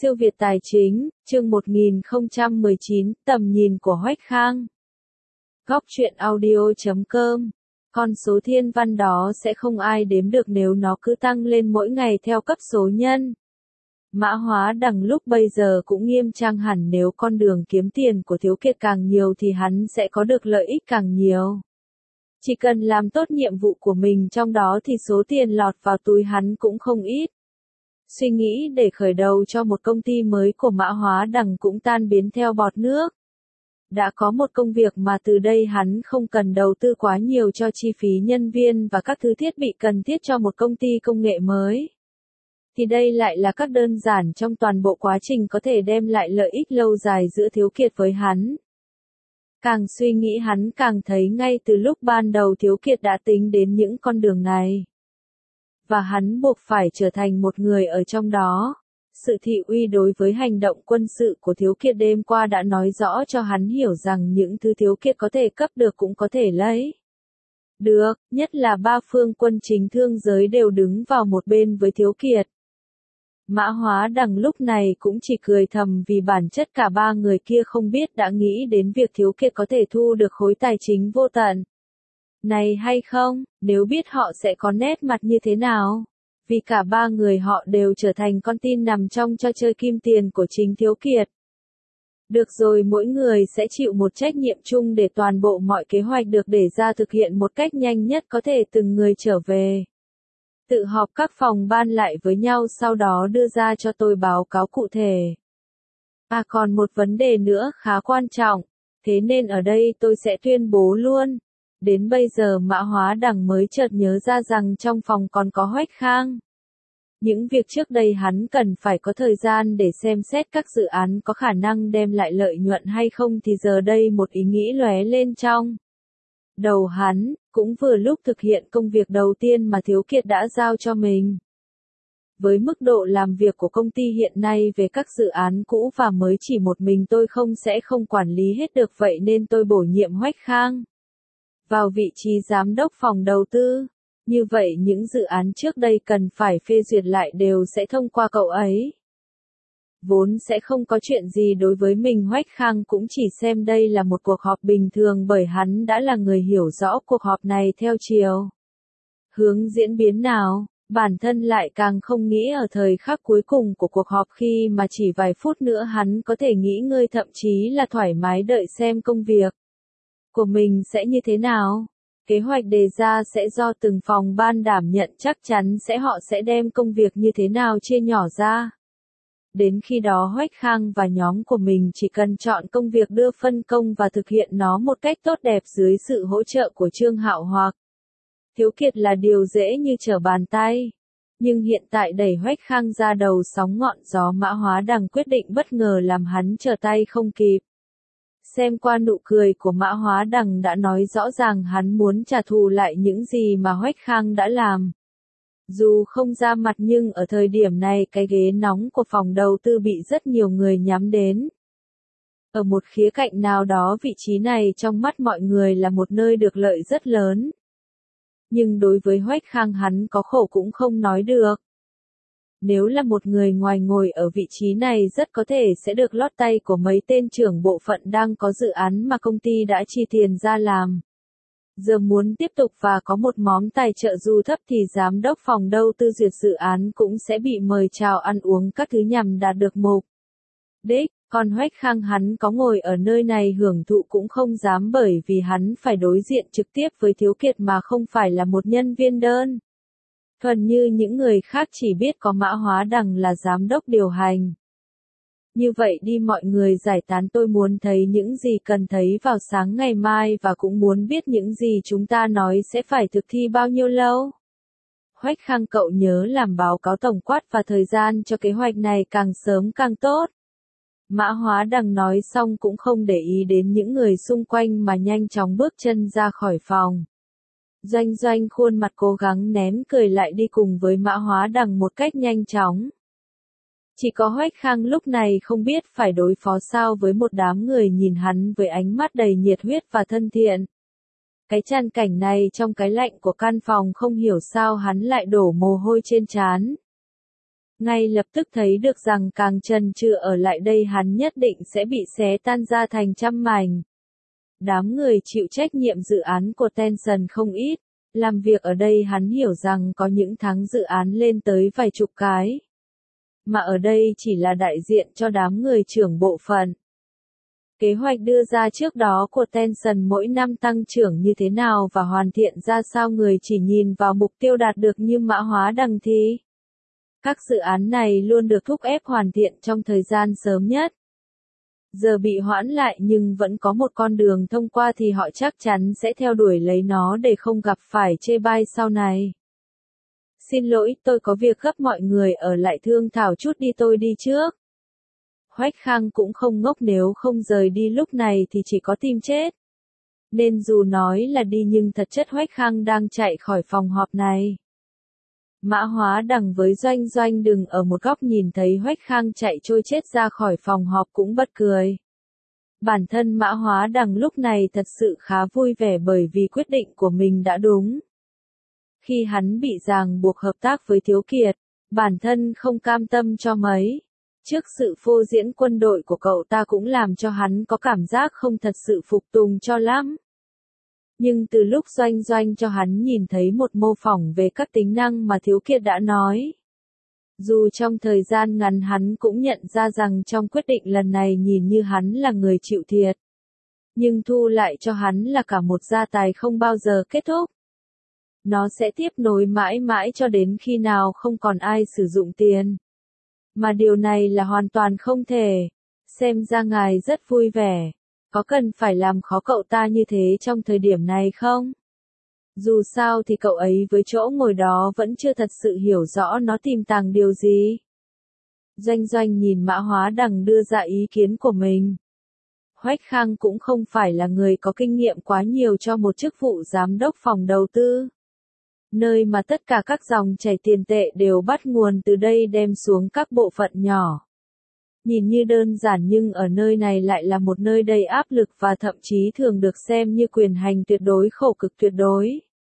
Siêu Việt Tài Chính, chương 1019, tầm nhìn của Hoách Khang. Góc truyện audio.com. Con số thiên văn đó sẽ không ai đếm được nếu nó cứ tăng lên mỗi ngày theo cấp số nhân. Mã Hóa Đằng lúc bây giờ cũng nghiêm trang hẳn, nếu con đường kiếm tiền của Thiếu Kiệt càng nhiều thì hắn sẽ có được lợi ích càng nhiều. Chỉ cần làm tốt nhiệm vụ của mình trong đó thì số tiền lọt vào túi hắn cũng không ít. Suy nghĩ để khởi đầu cho một công ty mới của Mã Hóa Đằng cũng tan biến theo bọt nước. Đã có một công việc mà từ đây hắn không cần đầu tư quá nhiều cho chi phí nhân viên và các thứ thiết bị cần thiết cho một công ty công nghệ mới. Thì đây lại là các đơn giản trong toàn bộ quá trình có thể đem lại lợi ích lâu dài giữa Thiếu Kiệt với hắn. Càng suy nghĩ hắn càng thấy ngay từ lúc ban đầu Thiếu Kiệt đã tính đến những con đường này. Và hắn buộc phải trở thành một người ở trong đó. Sự thị uy đối với hành động quân sự của Thiếu Kiệt đêm qua đã nói rõ cho hắn hiểu rằng những thứ Thiếu Kiệt có thể cấp được cũng có thể lấy được, nhất là ba phương quân chính thương giới đều đứng vào một bên với Thiếu Kiệt. Mã Hóa Đằng lúc này cũng chỉ cười thầm vì bản chất cả ba người kia không biết đã nghĩ đến việc Thiếu Kiệt có thể thu được khối tài chính vô tận này hay không, nếu biết họ sẽ có nét mặt như thế nào. Vì cả ba người họ đều trở thành con tin nằm trong trò chơi kim tiền của chính Thiếu Kiệt. Được rồi, mỗi người sẽ chịu một trách nhiệm chung để toàn bộ mọi kế hoạch được đề ra thực hiện một cách nhanh nhất có thể, từng người trở về. Tự họp các phòng ban lại với nhau, sau đó đưa ra cho tôi báo cáo cụ thể. À, còn một vấn đề nữa khá quan trọng, thế nên ở đây tôi sẽ tuyên bố luôn. Đến bây giờ Mã Hóa Đằng mới chợt nhớ ra rằng trong phòng còn có Hoách Khang. Những việc trước đây hắn cần phải có thời gian để xem xét các dự án có khả năng đem lại lợi nhuận hay không thì giờ đây một ý nghĩ lóe lên trong đầu hắn, cũng vừa lúc thực hiện công việc đầu tiên mà Thiếu Kiệt đã giao cho mình. Với mức độ làm việc của công ty hiện nay về các dự án cũ và mới chỉ một mình tôi sẽ không quản lý hết được, vậy nên tôi bổ nhiệm Hoách Khang vào vị trí giám đốc phòng đầu tư. Như vậy những dự án trước đây cần phải phê duyệt lại đều sẽ thông qua cậu ấy. Vốn sẽ không có chuyện gì đối với mình, Hoách Khang cũng chỉ xem đây là một cuộc họp bình thường bởi hắn đã là người hiểu rõ cuộc họp này theo chiều hướng diễn biến nào. Bản thân lại càng không nghĩ ở thời khắc cuối cùng của cuộc họp khi mà chỉ vài phút nữa hắn có thể nghỉ ngơi, thậm chí là thoải mái đợi xem công việc của mình sẽ như thế nào. Kế hoạch đề ra sẽ do từng phòng ban đảm nhận, chắc chắn họ sẽ đem công việc như thế nào chia nhỏ ra. Đến khi đó Hoách Khang và nhóm của mình chỉ cần chọn công việc, đưa phân công và thực hiện nó một cách tốt đẹp dưới sự hỗ trợ của Trương Hạo hoặc Thiếu Kiệt là điều dễ như trở bàn tay. Nhưng hiện tại đẩy Hoách Khang ra đầu sóng ngọn gió, Mã Hóa Đằng quyết định bất ngờ làm hắn trở tay không kịp. Xem qua nụ cười của Mã Hóa Đằng đã nói rõ ràng hắn muốn trả thù lại những gì mà Hoách Khang đã làm. Dù không ra mặt nhưng ở thời điểm này cái ghế nóng của phòng đầu tư bị rất nhiều người nhắm đến. Ở một khía cạnh nào đó vị trí này trong mắt mọi người là một nơi được lợi rất lớn. Nhưng đối với Hoách Khang hắn có khổ cũng không nói được. Nếu là một người ngoài ngồi ở vị trí này rất có thể sẽ được lót tay của mấy tên trưởng bộ phận đang có dự án mà công ty đã chi tiền ra làm. Giờ muốn tiếp tục và có một món tài trợ dù thấp thì giám đốc phòng đầu tư duyệt dự án cũng sẽ bị mời chào ăn uống các thứ nhằm đạt được mục đích. Còn Hoách Khang hắn có ngồi ở nơi này hưởng thụ cũng không dám, bởi vì hắn phải đối diện trực tiếp với Thiếu Kiệt mà không phải là một nhân viên đơn thuần như những người khác chỉ biết có Mã Hóa Đằng là giám đốc điều hành. Như vậy đi, mọi người giải tán, tôi muốn thấy những gì cần thấy vào sáng ngày mai và cũng muốn biết những gì chúng ta nói sẽ phải thực thi bao nhiêu lâu. Hoách Khang, cậu nhớ làm báo cáo tổng quát và thời gian cho kế hoạch này càng sớm càng tốt. Mã Hóa Đằng nói xong cũng không để ý đến những người xung quanh mà nhanh chóng bước chân ra khỏi phòng. Doanh Doanh khuôn mặt cố gắng nén cười lại đi cùng với Mã Hóa Đằng một cách nhanh chóng. Chỉ có Hoách Khang lúc này không biết phải đối phó sao với một đám người nhìn hắn với ánh mắt đầy nhiệt huyết và thân thiện. Cái tràn cảnh này trong cái lạnh của căn phòng không hiểu sao hắn lại đổ mồ hôi trên trán. Ngay lập tức thấy được rằng càng chần chừ ở lại đây hắn nhất định sẽ bị xé tan ra thành trăm mảnh. Đám người chịu trách nhiệm dự án của Tencent không ít, làm việc ở đây hắn hiểu rằng có những tháng dự án lên tới vài chục cái. Mà ở đây chỉ là đại diện cho đám người trưởng bộ phận. Kế hoạch đưa ra trước đó của Tencent mỗi năm tăng trưởng như thế nào và hoàn thiện ra sao người chỉ nhìn vào mục tiêu đạt được như mã hóa đằng thì. Các dự án này luôn được thúc ép hoàn thiện trong thời gian sớm nhất. Giờ bị hoãn lại nhưng vẫn có một con đường thông qua thì họ chắc chắn sẽ theo đuổi lấy nó để không gặp phải chê bai sau này. Xin lỗi, tôi có việc gấp, mọi người ở lại thương thảo chút đi, tôi đi trước. Hoách Khang cũng không ngốc, nếu không rời đi lúc này thì chỉ có tìm chết. Nên dù nói là đi nhưng thật chất Hoách Khang đang chạy khỏi phòng họp này. Mã Hóa Đằng với Doanh Doanh đứng ở một góc nhìn thấy Hoách Khang chạy trôi chết ra khỏi phòng họp cũng bật cười. Bản thân Mã Hóa Đằng lúc này thật sự khá vui vẻ bởi vì quyết định của mình đã đúng. Khi hắn bị ràng buộc hợp tác với Thiếu Kiệt, bản thân không cam tâm cho mấy. Trước sự phô diễn quân đội của cậu ta cũng làm cho hắn có cảm giác không thật sự phục tùng cho lắm. Nhưng từ lúc Doanh Doanh cho hắn nhìn thấy một mô phỏng về các tính năng mà Thiếu Kiệt đã nói. Dù trong thời gian ngắn hắn cũng nhận ra rằng trong quyết định lần này nhìn như hắn là người chịu thiệt. Nhưng thu lại cho hắn là cả một gia tài không bao giờ kết thúc. Nó sẽ tiếp nối mãi mãi cho đến khi nào không còn ai sử dụng tiền. Mà điều này là hoàn toàn không thể. Xem ra ngài rất vui vẻ. Có cần phải làm khó cậu ta như thế trong thời điểm này không? Dù sao thì cậu ấy với chỗ ngồi đó vẫn chưa thật sự hiểu rõ nó tiềm tàng điều gì. Doanh Doanh nhìn Mã Hóa Đằng đưa ra ý kiến của mình. Hoách Khang cũng không phải là người có kinh nghiệm quá nhiều cho một chức vụ giám đốc phòng đầu tư. Nơi mà tất cả các dòng chảy tiền tệ đều bắt nguồn từ đây đem xuống các bộ phận nhỏ. Nhìn như đơn giản nhưng ở nơi này lại là một nơi đầy áp lực và thậm chí thường được xem như quyền hành tuyệt đối, khổ cực tuyệt đối.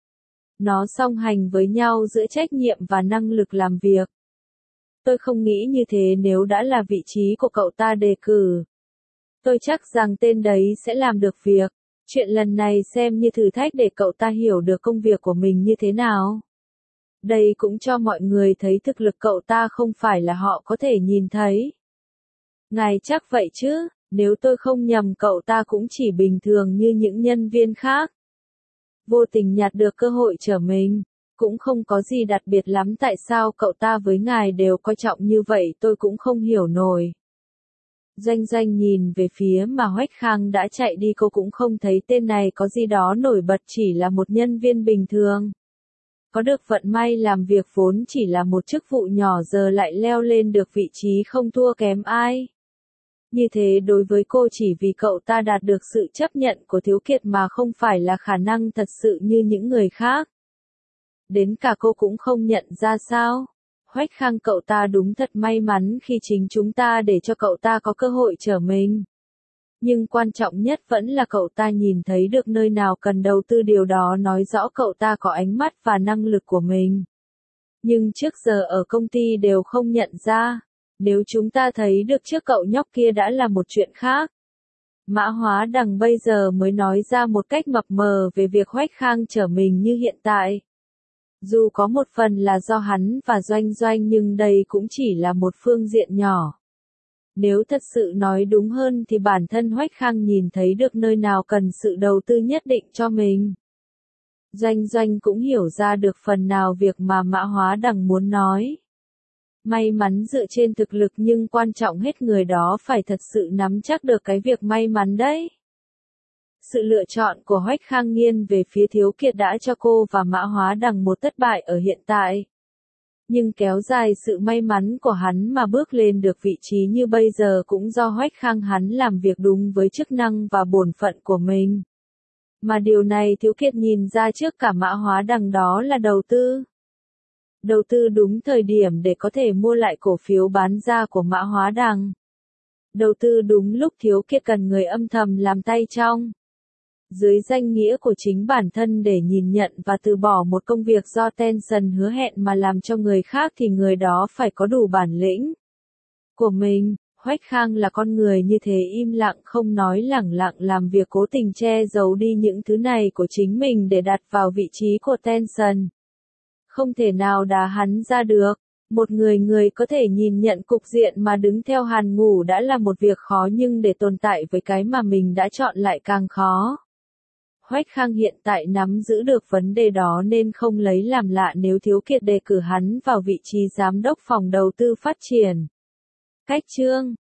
Nó song hành với nhau giữa trách nhiệm và năng lực làm việc. Tôi không nghĩ như thế nếu đã là vị trí của cậu ta đề cử. Tôi chắc rằng tên đấy sẽ làm được việc. Chuyện lần này xem như thử thách để cậu ta hiểu được công việc của mình như thế nào. Đây cũng cho mọi người thấy thực lực cậu ta không phải là họ có thể nhìn thấy. Ngài chắc vậy chứ, nếu tôi không nhầm cậu ta cũng chỉ bình thường như những nhân viên khác. Vô tình nhặt được cơ hội trở mình, cũng không có gì đặc biệt lắm, tại sao cậu ta với ngài đều coi trọng như vậy tôi cũng không hiểu nổi. Doanh Doanh nhìn về phía mà Hoách Khang đã chạy đi, cô cũng không thấy tên này có gì đó nổi bật, chỉ là một nhân viên bình thường. Có được vận may làm việc vốn chỉ là một chức vụ nhỏ giờ lại leo lên được vị trí không thua kém ai. Như thế đối với cô chỉ vì cậu ta đạt được sự chấp nhận của Thiếu Kiệt mà không phải là khả năng thật sự như những người khác. Đến cả cô cũng không nhận ra sao? Hoách Khang cậu ta đúng thật may mắn khi chính chúng ta để cho cậu ta có cơ hội trở mình. Nhưng quan trọng nhất vẫn là cậu ta nhìn thấy được nơi nào cần đầu tư, điều đó nói rõ cậu ta có ánh mắt và năng lực của mình. Nhưng trước giờ ở công ty đều không nhận ra. Nếu chúng ta thấy được trước cậu nhóc kia đã là một chuyện khác. Mã Hóa Đằng bây giờ mới nói ra một cách mập mờ về việc Hoách Khang trở mình như hiện tại. Dù có một phần là do hắn và Doanh Doanh nhưng đây cũng chỉ là một phương diện nhỏ. Nếu thật sự nói đúng hơn thì bản thân Hoách Khang nhìn thấy được nơi nào cần sự đầu tư nhất định cho mình. Doanh Doanh cũng hiểu ra được phần nào việc mà Mã Hóa Đằng muốn nói. May mắn dựa trên thực lực nhưng quan trọng hết người đó phải thật sự nắm chắc được cái việc may mắn đấy. Sự lựa chọn của Hoách Khang nghiêng về phía Thiếu Kiệt đã cho cô và Mã Hóa Đằng một thất bại ở hiện tại. Nhưng kéo dài sự may mắn của hắn mà bước lên được vị trí như bây giờ cũng do Hoách Khang hắn làm việc đúng với chức năng và bổn phận của mình. Mà điều này Thiếu Kiệt nhìn ra trước cả Mã Hóa Đằng, đó là đầu tư. Đầu tư đúng thời điểm để có thể mua lại cổ phiếu bán ra của Mã Hóa Đằng. Đầu tư đúng lúc Thiếu Kiệt cần người âm thầm làm tay trong. dưới danh nghĩa của chính bản thân để nhìn nhận và từ bỏ một công việc do Tension hứa hẹn mà làm cho người khác thì người đó phải có đủ bản lĩnh của mình. Hoách Khang là con người như thế, im lặng không nói, lẳng lặng làm việc, cố tình che giấu đi những thứ này của chính mình để đặt vào vị trí của Tension. Không thể nào đá hắn ra được. Một người có thể nhìn nhận cục diện mà đứng theo Hàn Ngủ đã là một việc khó, nhưng để tồn tại với cái mà mình đã chọn lại càng khó. Hoách Khang hiện tại nắm giữ được vấn đề đó nên không lấy làm lạ nếu Thiếu Kiệt đề cử hắn vào vị trí giám đốc phòng đầu tư phát triển. Cách chương